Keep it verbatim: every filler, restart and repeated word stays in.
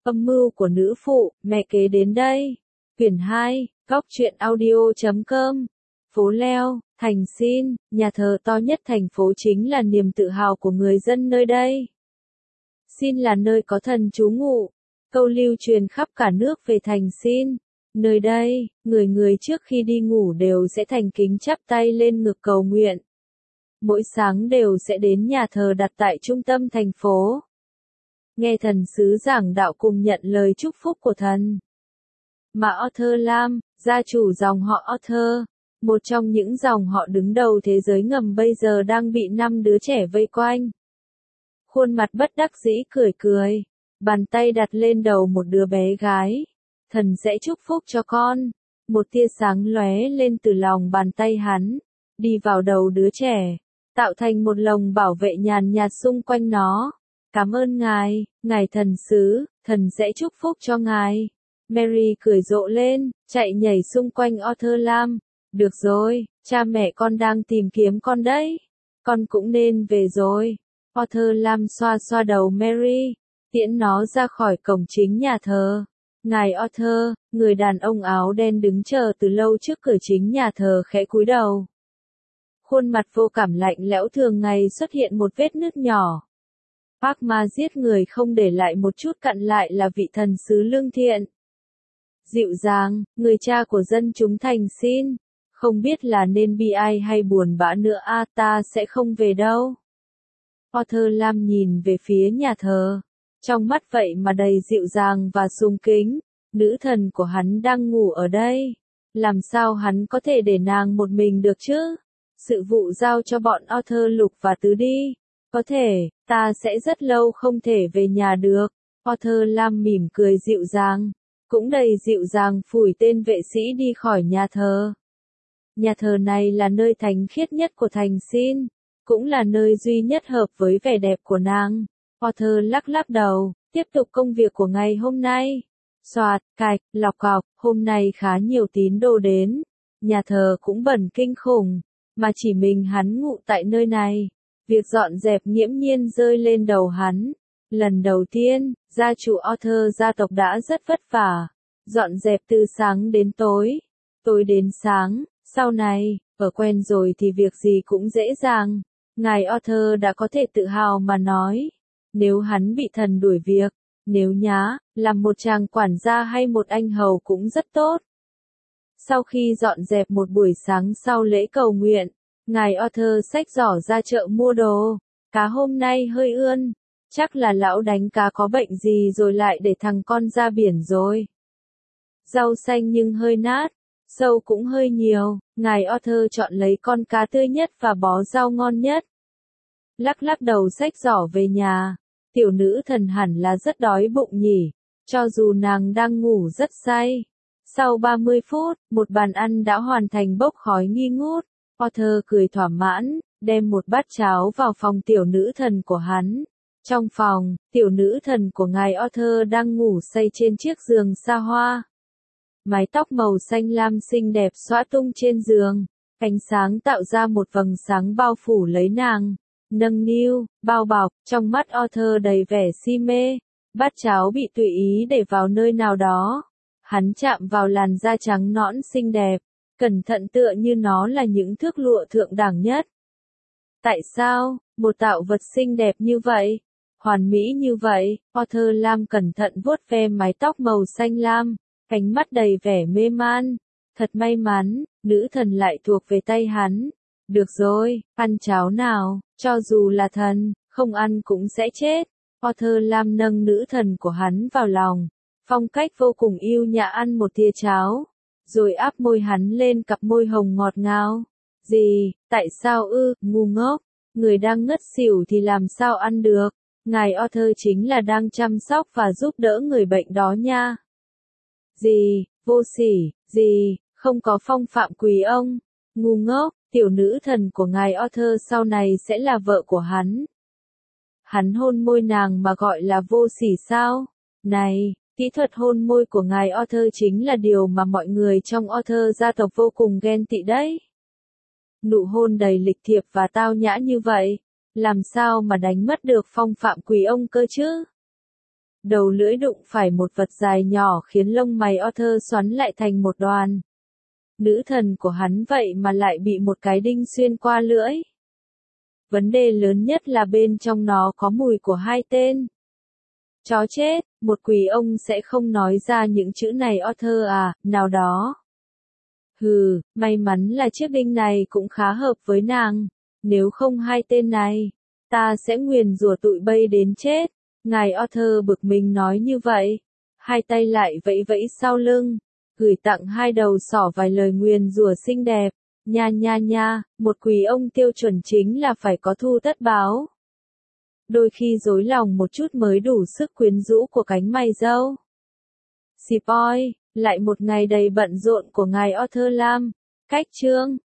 Âm mưu của nữ phụ, mẹ kế đến đây. Quyển hai, góc truyện audio chấm com. Phố Leo, Thành Xin, nhà thờ to nhất thành phố chính là niềm tự hào của người dân nơi đây. Xin là nơi có thần trú ngụ. Câu lưu truyền khắp cả nước về Thành Xin. Nơi đây, người người trước khi đi ngủ đều sẽ thành kính chắp tay lên ngực cầu nguyện. Mỗi sáng đều sẽ đến nhà thờ đặt tại trung tâm thành phố. Nghe thần sứ giảng đạo cùng nhận lời chúc phúc của thần. Mà Arthur Lam, gia chủ dòng họ Arthur, một trong những dòng họ đứng đầu thế giới ngầm bây giờ đang bị năm đứa trẻ vây quanh. Khuôn mặt bất đắc dĩ cười cười, bàn tay đặt lên đầu một đứa bé gái. Thần sẽ chúc phúc cho con. Một tia sáng lóe lên từ lòng bàn tay hắn, đi vào đầu đứa trẻ, tạo thành một lồng bảo vệ nhàn nhạt xung quanh nó. Cảm ơn ngài, ngài thần sứ, thần sẽ chúc phúc cho ngài. Mary cười rộ lên, chạy nhảy xung quanh Arthur Lam. Được rồi, cha mẹ con đang tìm kiếm con đấy. Con cũng nên về rồi. Arthur Lam xoa xoa đầu Mary, tiễn nó ra khỏi cổng chính nhà thờ. Ngài Arthur, người đàn ông áo đen đứng chờ từ lâu trước cửa chính nhà thờ khẽ cúi đầu. Khuôn mặt vô cảm lạnh lẽo thường ngày xuất hiện một vết nứt nhỏ. Bác ma giết người không để lại một chút cặn lại là vị thần sứ lương thiện. Dịu dàng, người cha của dân chúng Thành Xin. Không biết là nên bi ai hay buồn bã nữa a à, ta sẽ không về đâu. Arthur Lam nhìn về phía nhà thờ. Trong mắt vậy mà đầy dịu dàng và sùng kính. Nữ thần của hắn đang ngủ ở đây. Làm sao hắn có thể để nàng một mình được chứ? Sự vụ giao cho bọn Arthur Lục và Tứ đi. Có thể, ta sẽ rất lâu không thể về nhà được. Arthur Lam mỉm cười dịu dàng. Cũng đầy dịu dàng phủi tên vệ sĩ đi khỏi nhà thờ. Nhà thờ này là nơi thánh khiết nhất của Thành Xin. Cũng là nơi duy nhất hợp với vẻ đẹp của nàng. Arthur lắc lắc đầu, tiếp tục công việc của ngày hôm nay. Soạt, cạch, lọc cọc, hôm nay khá nhiều tín đồ đến. Nhà thờ cũng bẩn kinh khủng, mà chỉ mình hắn ngụ tại nơi này. Việc dọn dẹp nghiễm nhiên rơi lên đầu hắn. Lần đầu tiên, gia chủ Arthur gia tộc đã rất vất vả. Dọn dẹp từ sáng đến tối, tối đến sáng, sau này, ở quen rồi thì việc gì cũng dễ dàng. Ngài Arthur đã có thể tự hào mà nói. Nếu hắn bị thần đuổi việc, nếu nhá, làm một chàng quản gia hay một anh hầu cũng rất tốt. Sau khi dọn dẹp một buổi sáng sau lễ cầu nguyện, ngài Arthur xách giỏ ra chợ mua đồ. Cá hôm nay hơi ươn, chắc là lão đánh cá có bệnh gì rồi lại để thằng con ra biển rồi. Rau xanh nhưng hơi nát, sâu cũng hơi nhiều, ngài Arthur chọn lấy con cá tươi nhất và bó rau ngon nhất. Lắc lắc đầu xách giỏ về nhà. Tiểu nữ thần hẳn là rất đói bụng nhỉ, cho dù nàng đang ngủ rất say. Sau ba mươi phút, một bàn ăn đã hoàn thành bốc khói nghi ngút. Arthur cười thỏa mãn, đem một bát cháo vào phòng tiểu nữ thần của hắn. Trong phòng, tiểu nữ thần của ngài Arthur đang ngủ say trên chiếc giường xa hoa. Mái tóc màu xanh lam xinh đẹp xõa tung trên giường, ánh sáng tạo ra một vầng sáng bao phủ lấy nàng. Nâng niu, bao bọc, trong mắt Arthur đầy vẻ si mê. Bát cháo bị tùy ý để vào nơi nào đó. Hắn chạm vào làn da trắng nõn xinh đẹp, cẩn thận tựa như nó là những thước lụa thượng đẳng nhất. Tại sao, một tạo vật xinh đẹp như vậy, hoàn mỹ như vậy? Arthur Lam cẩn thận vuốt ve mái tóc màu xanh lam, ánh mắt đầy vẻ mê man. Thật may mắn, nữ thần lại thuộc về tay hắn. Được rồi, ăn cháo nào, cho dù là thần, không ăn cũng sẽ chết. Arthur Lam nâng nữ thần của hắn vào lòng, phong cách vô cùng yêu nhã ăn một thìa cháo, rồi áp môi hắn lên cặp môi hồng ngọt ngào. Gì, tại sao ư, ngu ngốc, người đang ngất xỉu thì làm sao ăn được, ngài Arthur chính là đang chăm sóc và giúp đỡ người bệnh đó nha. Gì, vô sỉ, gì, không có phong phạm quý ông, ngu ngốc. Tiểu nữ thần của ngài Arthur sau này sẽ là vợ của hắn. Hắn hôn môi nàng mà gọi là vô sỉ sao? Này, kỹ thuật hôn môi của ngài Arthur chính là điều mà mọi người trong Arthur gia tộc vô cùng ghen tị đấy. Nụ hôn đầy lịch thiệp và tao nhã như vậy, làm sao mà đánh mất được phong phạm quý ông cơ chứ? đầu lưỡi đụng phải một vật dài nhỏ khiến lông mày Arthur xoắn lại thành một đoàn. Nữ thần của hắn vậy mà lại bị một cái đinh xuyên qua lưỡi. Vấn đề lớn nhất là bên trong nó có mùi của hai tên. Chó chết, một quỷ ông sẽ không nói ra những chữ này Arthur à, nào đó. Hừ, may mắn là chiếc đinh này cũng khá hợp với nàng. Nếu không hai tên này, ta sẽ nguyền rủa tụi bay đến chết. Ngài Arthur bực mình nói như vậy. Hai tay lại vẫy vẫy sau lưng. Gửi tặng hai đầu sỏ vài lời nguyền rủa xinh đẹp. Nha nha nha, một quỷ ông tiêu chuẩn chính là phải có thu tất báo. Đôi khi dối lòng một chút mới đủ sức quyến rũ của cánh mày râu. Xì poi, lại một ngày đầy bận rộn của ngài Arthur Lam. Cách chương